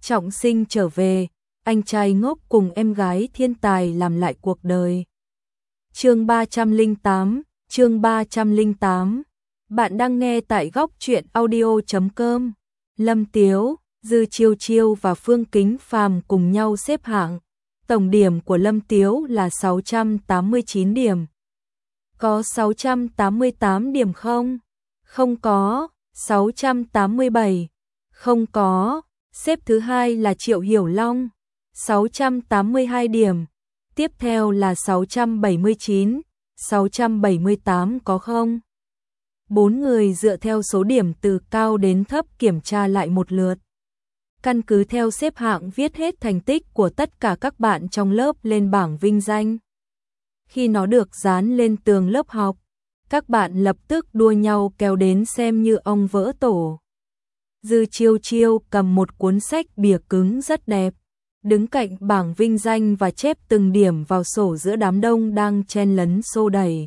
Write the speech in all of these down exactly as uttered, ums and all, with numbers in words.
trọng sinh trở về, anh trai ngốc cùng em gái thiên tài làm lại cuộc đời. Chương ba trăm lẻ tám, chương ba trăm lẻ tám. Bạn đang nghe tại góc truyện audio chấm com. Lâm Tiếu, Dư Chiêu Chiêu và Phương Kính Phàm cùng nhau xếp hạng. Tổng điểm của Lâm Tiếu là sáu trăm tám mươi chín điểm. Có sáu trăm tám mươi tám điểm không? Không có. sáu trăm tám mươi bảy. Không có. Xếp thứ hai là Triệu Hiểu Long, sáu trăm tám mươi hai điểm. Tiếp theo là sáu trăm bảy mươi chín, sáu trăm bảy mươi tám có không? Bốn người dựa theo số điểm từ cao đến thấp kiểm tra lại một lượt. Căn cứ theo xếp hạng viết hết thành tích của tất cả các bạn trong lớp lên bảng vinh danh. Khi nó được dán lên tường lớp học, các bạn lập tức đua nhau kéo đến xem như ong vỡ tổ. Dư Chiêu Chiêu cầm một cuốn sách bìa cứng rất đẹp, đứng cạnh bảng vinh danh và chép từng điểm vào sổ giữa đám đông đang chen lấn xô đẩy.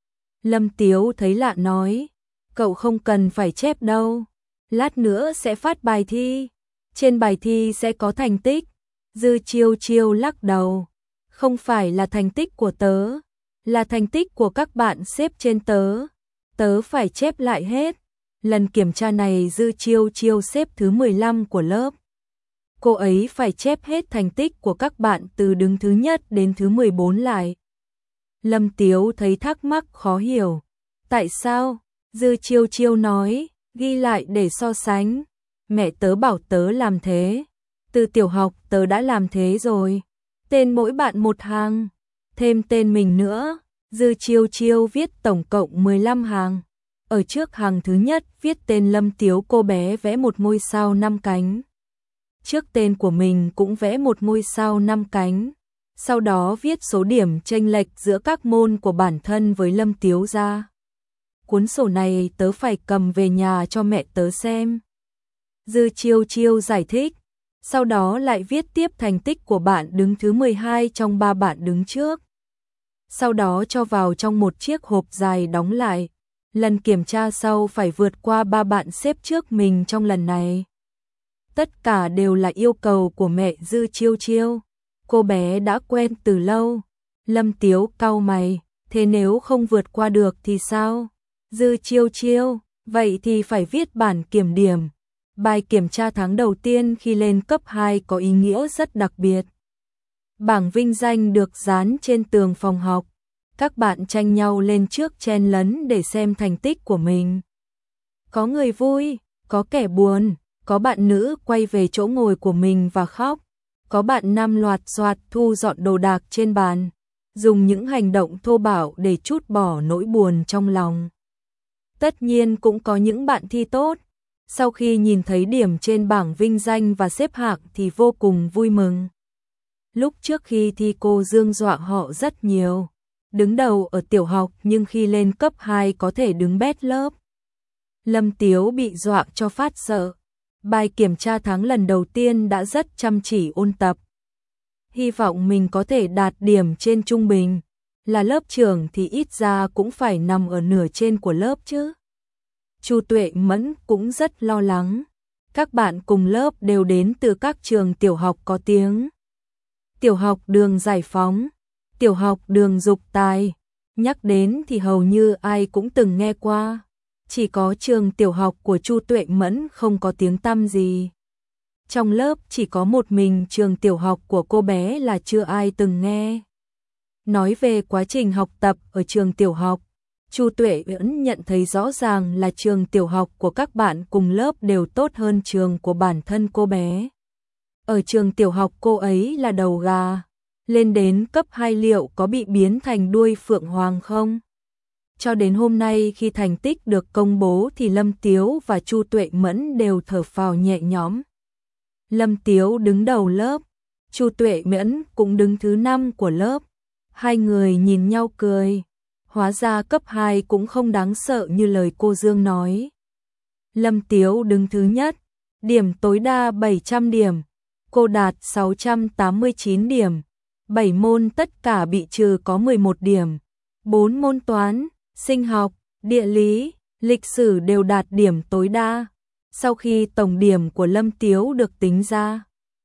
Lâm Tiếu thấy lạ nói, cậu không cần phải chép đâu, lát nữa sẽ phát bài thi, trên bài thi sẽ có thành tích. Dư Chiêu Chiêu lắc đầu, không phải là thành tích của tớ, là thành tích của các bạn xếp trên tớ, tớ phải chép lại hết. Lần kiểm tra này Dư Chiêu Chiêu xếp thứ mười lăm của lớp. Cô ấy phải chép hết thành tích của các bạn từ đứng thứ nhất đến thứ mười bốn lại. Lâm Tiếu thấy thắc mắc khó hiểu. Tại sao? Dư Chiêu Chiêu nói, ghi lại để so sánh. Mẹ tớ bảo tớ làm thế. Từ tiểu học tớ đã làm thế rồi. Tên mỗi bạn một hàng. Thêm tên mình nữa. Dư Chiêu Chiêu viết tổng cộng mười lăm hàng. Ở trước hàng thứ nhất viết tên Lâm Tiếu, cô bé vẽ một ngôi sao năm cánh. Trước tên của mình cũng vẽ một ngôi sao năm cánh. Sau đó viết số điểm chênh lệch giữa các môn của bản thân với Lâm Tiếu ra. Cuốn sổ này tớ phải cầm về nhà cho mẹ tớ xem. Dư Chiêu Chiêu giải thích. Sau đó lại viết tiếp thành tích của bạn đứng thứ mười hai trong ba bạn đứng trước. Sau đó cho vào trong một chiếc hộp dài đóng lại. Lần kiểm tra sau phải vượt qua ba bạn xếp trước mình trong lần này. Tất cả đều là yêu cầu của mẹ Dư Chiêu Chiêu. Cô bé đã quen từ lâu. Lâm Tiếu cau mày, thế nếu không vượt qua được thì sao? Dư Chiêu Chiêu, vậy thì phải viết bản kiểm điểm. Bài kiểm tra tháng đầu tiên khi lên cấp hai có ý nghĩa rất đặc biệt. Bảng vinh danh được dán trên tường phòng học. Các bạn tranh nhau lên trước chen lấn để xem thành tích của mình. Có người vui, có kẻ buồn, có bạn nữ quay về chỗ ngồi của mình và khóc, có bạn nam loạt soạt thu dọn đồ đạc trên bàn, dùng những hành động thô bạo để trút bỏ nỗi buồn trong lòng. Tất nhiên cũng có những bạn thi tốt, sau khi nhìn thấy điểm trên bảng vinh danh và xếp hạng thì vô cùng vui mừng. Lúc trước khi thi cô Dương dọa họ rất nhiều. Đứng đầu ở tiểu học nhưng khi lên cấp hai có thể đứng bét lớp. Lâm Tiếu bị dọa cho phát sợ. Bài kiểm tra tháng lần đầu tiên đã rất chăm chỉ ôn tập. Hy vọng mình có thể đạt điểm trên trung bình. Là lớp trưởng thì ít ra cũng phải nằm ở nửa trên của lớp chứ. Chu Tuệ Mẫn cũng rất lo lắng. Các bạn cùng lớp đều đến từ các trường tiểu học có tiếng. Tiểu học Đường Giải Phóng, tiểu học Đường Dục Tài, nhắc đến thì hầu như ai cũng từng nghe qua. Chỉ có trường tiểu học của Chu Tuệ Mẫn không có tiếng tăm gì. Trong lớp chỉ có một mình trường tiểu học của cô bé là chưa ai từng nghe. Nói về quá trình học tập ở trường tiểu học, Chu Tuệ Mẫn nhận thấy rõ ràng là trường tiểu học của các bạn cùng lớp đều tốt hơn trường của bản thân cô bé. Ở trường tiểu học cô ấy là đầu gà. Lên đến cấp hai liệu có bị biến thành đuôi phượng hoàng không? Cho đến hôm nay khi thành tích được công bố thì Lâm Tiếu và Chu Tuệ Mẫn đều thở phào nhẹ nhõm. Lâm Tiếu đứng đầu lớp, Chu Tuệ Mẫn cũng đứng thứ năm của lớp. Hai người nhìn nhau cười. Hóa ra cấp hai cũng không đáng sợ như lời cô Dương nói. Lâm Tiếu đứng thứ nhất, điểm tối đa bảy trăm điểm. Cô đạt sáu trăm tám mươi chín điểm. bảy môn tất cả bị trừ có mười một điểm. bốn môn toán, sinh học, địa lý, lịch sử đều đạt điểm tối đa. Sau khi tổng điểm của Lâm Tiếu được tính ra,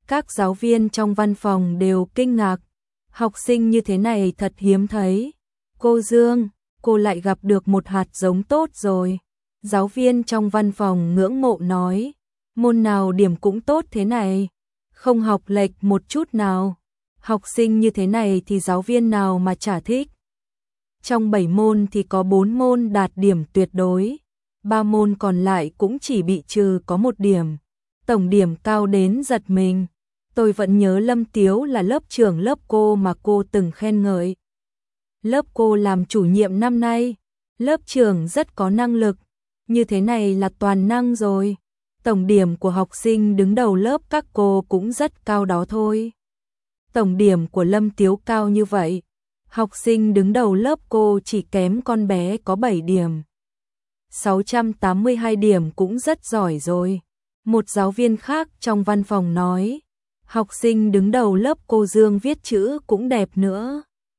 Các giáo viên trong văn phòng đều kinh ngạc. Học sinh như thế này thật hiếm thấy. Cô Dương, cô lại gặp được một hạt giống tốt rồi. Giáo viên trong văn phòng ngưỡng mộ nói. Môn nào điểm cũng tốt thế này. Không học lệch một chút nào. Học sinh như thế này thì giáo viên nào mà chả thích. Trong bảy môn thì có bốn môn đạt điểm tuyệt đối. Ba môn còn lại cũng chỉ bị trừ có một điểm. Tổng điểm cao đến giật mình. Tôi vẫn nhớ Lâm Tiếu là lớp trưởng lớp cô mà cô từng khen ngợi. Lớp cô làm chủ nhiệm năm nay. Lớp trưởng rất có năng lực. Như thế này là toàn năng rồi. Tổng điểm của học sinh đứng đầu lớp các cô cũng rất cao đó thôi. Tổng điểm của Lâm Tiếu cao như vậy. Học sinh đứng đầu lớp cô chỉ kém con bé có bảy điểm. sáu trăm tám mươi hai điểm cũng rất giỏi rồi. Một giáo viên khác trong văn phòng nói. Học sinh đứng đầu lớp cô Dương viết chữ cũng đẹp nữa.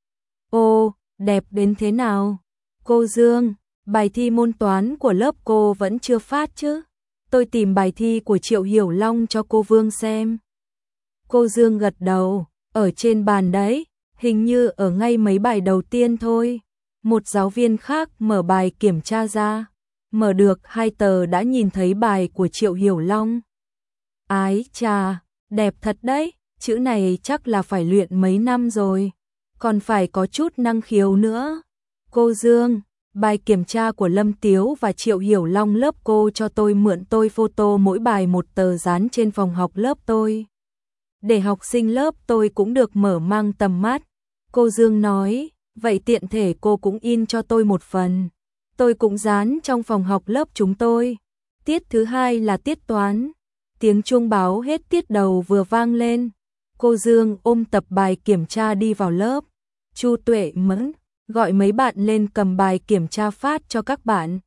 Ô, đẹp đến thế nào? Cô Dương, bài thi môn toán của lớp cô vẫn chưa phát chứ? Tôi tìm bài thi của Triệu Hiểu Long cho cô Vương xem. Cô Dương gật đầu, ở trên bàn đấy, hình như ở ngay mấy bài đầu tiên thôi. Một giáo viên khác mở bài kiểm tra ra, mở được hai tờ đã nhìn thấy bài của Triệu Hiểu Long. Ái chà, đẹp thật đấy, chữ này chắc là phải luyện mấy năm rồi, còn phải có chút năng khiếu nữa. Cô Dương, bài kiểm tra của Lâm Tiếu và Triệu Hiểu Long lớp cô cho tôi mượn, tôi photo mỗi bài một tờ dán trên phòng học lớp tôi. Để học sinh lớp tôi cũng được mở mang tầm mắt. Cô Dương nói, vậy tiện thể cô cũng in cho tôi một phần. Tôi cũng dán trong phòng học lớp chúng tôi. Tiết thứ hai là tiết toán. Tiếng chuông báo hết tiết đầu vừa vang lên. Cô Dương ôm tập bài kiểm tra đi vào lớp. Chu Tuệ Mẫn gọi mấy bạn lên cầm bài kiểm tra phát cho các bạn.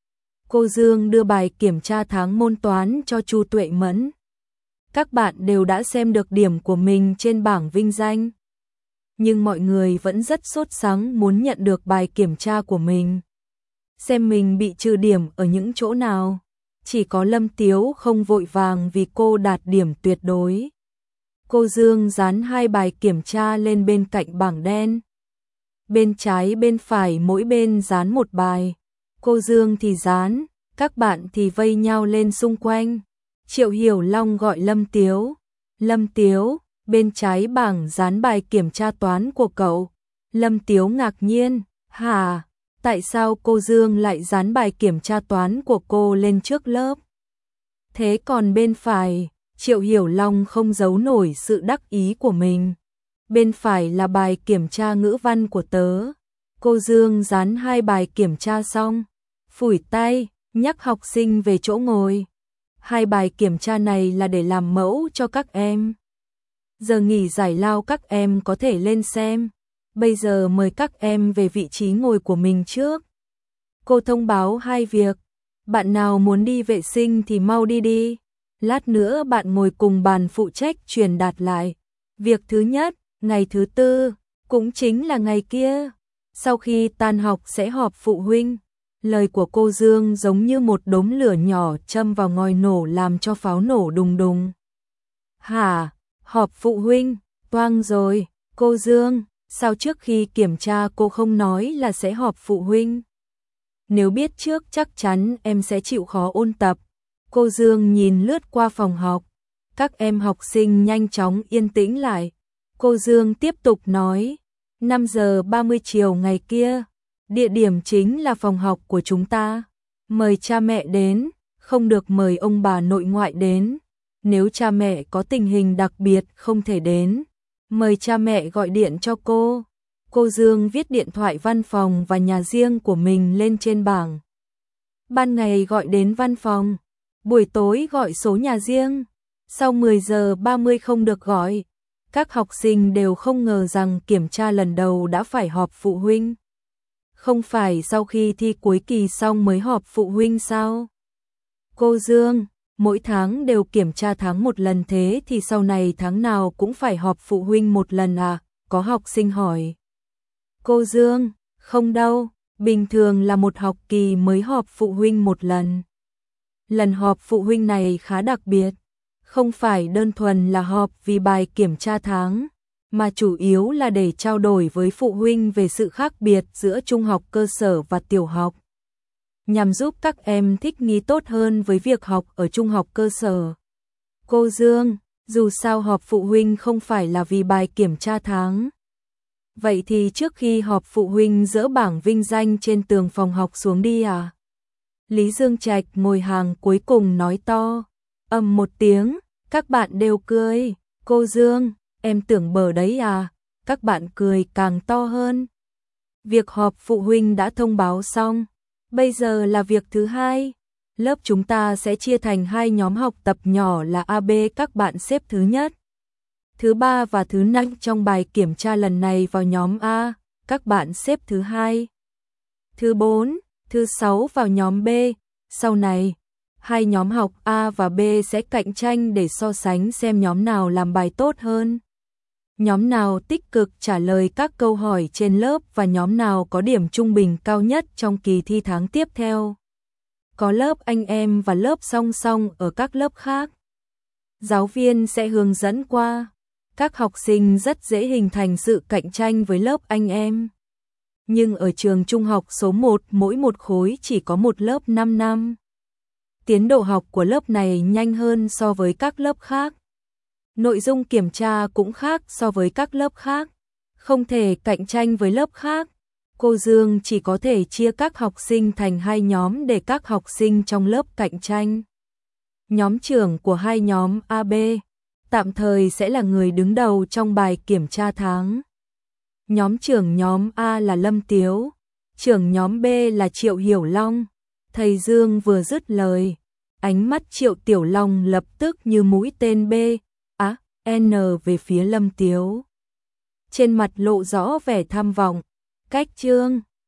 Cô Dương đưa bài kiểm tra tháng môn toán cho Chu Tuệ Mẫn. Các bạn đều đã xem được điểm của mình trên bảng vinh danh. Nhưng mọi người vẫn rất sốt sắng muốn nhận được bài kiểm tra của mình. Xem mình bị trừ điểm ở những chỗ nào. Chỉ có Lâm Tiếu không vội vàng vì cô đạt điểm tuyệt đối. Cô Dương dán hai bài kiểm tra lên bên cạnh bảng đen. Bên trái bên phải mỗi bên dán một bài. Cô Dương thì dán, các bạn thì vây nhau lên xung quanh. Triệu Hiểu Long gọi Lâm Tiếu. Lâm Tiếu, bên trái bảng dán bài kiểm tra toán của cậu. Lâm Tiếu ngạc nhiên, hả? Tại sao cô Dương lại dán bài kiểm tra toán của cô lên trước lớp? Thế còn bên phải, Triệu Hiểu Long không giấu nổi sự đắc ý của mình. Bên phải là bài kiểm tra ngữ văn của tớ. Cô Dương dán hai bài kiểm tra xong, phủi tay, nhắc học sinh về chỗ ngồi. Hai bài kiểm tra này là để làm mẫu cho các em. Giờ nghỉ giải lao các em có thể lên xem. Bây giờ mời các em về vị trí ngồi của mình trước. Cô thông báo hai việc. Bạn nào muốn đi vệ sinh thì mau đi đi. Lát nữa bạn ngồi cùng bàn phụ trách truyền đạt lại. Việc thứ nhất, ngày thứ tư, cũng chính là ngày kia. Sau khi tan học sẽ họp phụ huynh. Lời của cô Dương giống như một đốm lửa nhỏ châm vào ngòi nổ làm cho pháo nổ đùng đùng. Hả? Họp phụ huynh? Toang rồi. Cô Dương, sao trước khi kiểm tra cô không nói là sẽ họp phụ huynh? Nếu biết trước chắc chắn em sẽ chịu khó ôn tập. Cô Dương nhìn lướt qua phòng học. Các em học sinh nhanh chóng yên tĩnh lại. Cô Dương tiếp tục nói. năm giờ ba mươi chiều ngày kia. Địa điểm chính là phòng học của chúng ta. Mời cha mẹ đến, không được mời ông bà nội ngoại đến. Nếu cha mẹ có tình hình đặc biệt không thể đến, mời cha mẹ gọi điện cho cô. Cô Dương viết điện thoại văn phòng và nhà riêng của mình lên trên bảng. Ban ngày gọi đến văn phòng, buổi tối gọi số nhà riêng. Sau mười giờ ba mươi không được gọi. Các học sinh đều không ngờ rằng kiểm tra lần đầu đã phải họp phụ huynh. Không phải sau khi thi cuối kỳ xong mới họp phụ huynh sao? Cô Dương, mỗi tháng đều kiểm tra tháng một lần, thế thì sau này tháng nào cũng phải họp phụ huynh một lần à? Có học sinh hỏi. Cô Dương, không đâu, bình thường là một học kỳ mới họp phụ huynh một lần. Lần họp phụ huynh này khá đặc biệt. không phải đơn thuần là họp vì bài kiểm tra tháng, mà chủ yếu là để trao đổi với phụ huynh về sự khác biệt giữa trung học cơ sở và tiểu học, nhằm giúp các em thích nghi tốt hơn với việc học ở trung học cơ sở. Cô Dương, dù sao họp phụ huynh không phải là vì bài kiểm tra tháng. Vậy thì trước khi họp phụ huynh dỡ bảng vinh danh trên tường phòng học xuống đi à? Lý Dương Trạch ngồi hàng cuối cùng nói to. Ầm một tiếng, các bạn đều cười. Cô Dương, em tưởng bờ đấy à? Các bạn cười càng to hơn. Việc họp phụ huynh đã thông báo xong. Bây giờ là việc thứ hai. Lớp chúng ta sẽ chia thành hai nhóm học tập nhỏ là A B, các bạn xếp thứ nhất, thứ ba và thứ năm trong bài kiểm tra lần này vào nhóm A, các bạn xếp thứ hai, thứ bốn, thứ sáu vào nhóm B. Sau này, hai nhóm học A và B sẽ cạnh tranh để so sánh xem nhóm nào làm bài tốt hơn, nhóm nào tích cực trả lời các câu hỏi trên lớp và nhóm nào có điểm trung bình cao nhất trong kỳ thi tháng tiếp theo. Có lớp anh em và lớp song song ở các lớp khác. Giáo viên sẽ hướng dẫn qua. Các học sinh rất dễ hình thành sự cạnh tranh với lớp anh em. Nhưng ở trường trung học số một, mỗi một khối chỉ có một lớp năm năm. Tiến độ học của lớp này nhanh hơn so với các lớp khác. Nội dung kiểm tra cũng khác so với các lớp khác. Không thể cạnh tranh với lớp khác. Cô Dương chỉ có thể chia các học sinh thành hai nhóm để các học sinh trong lớp cạnh tranh. Nhóm trưởng của hai nhóm A B tạm thời sẽ là người đứng đầu trong bài kiểm tra tháng. Nhóm trưởng nhóm A là Lâm Tiếu, trưởng nhóm B là Triệu Hiểu Long. Thầy Dương vừa dứt lời, ánh mắt Triệu Tiểu Long lập tức như mũi tên B, á, N về phía Lâm Tiếu. Trên mặt lộ rõ vẻ tham vọng. Cách Trương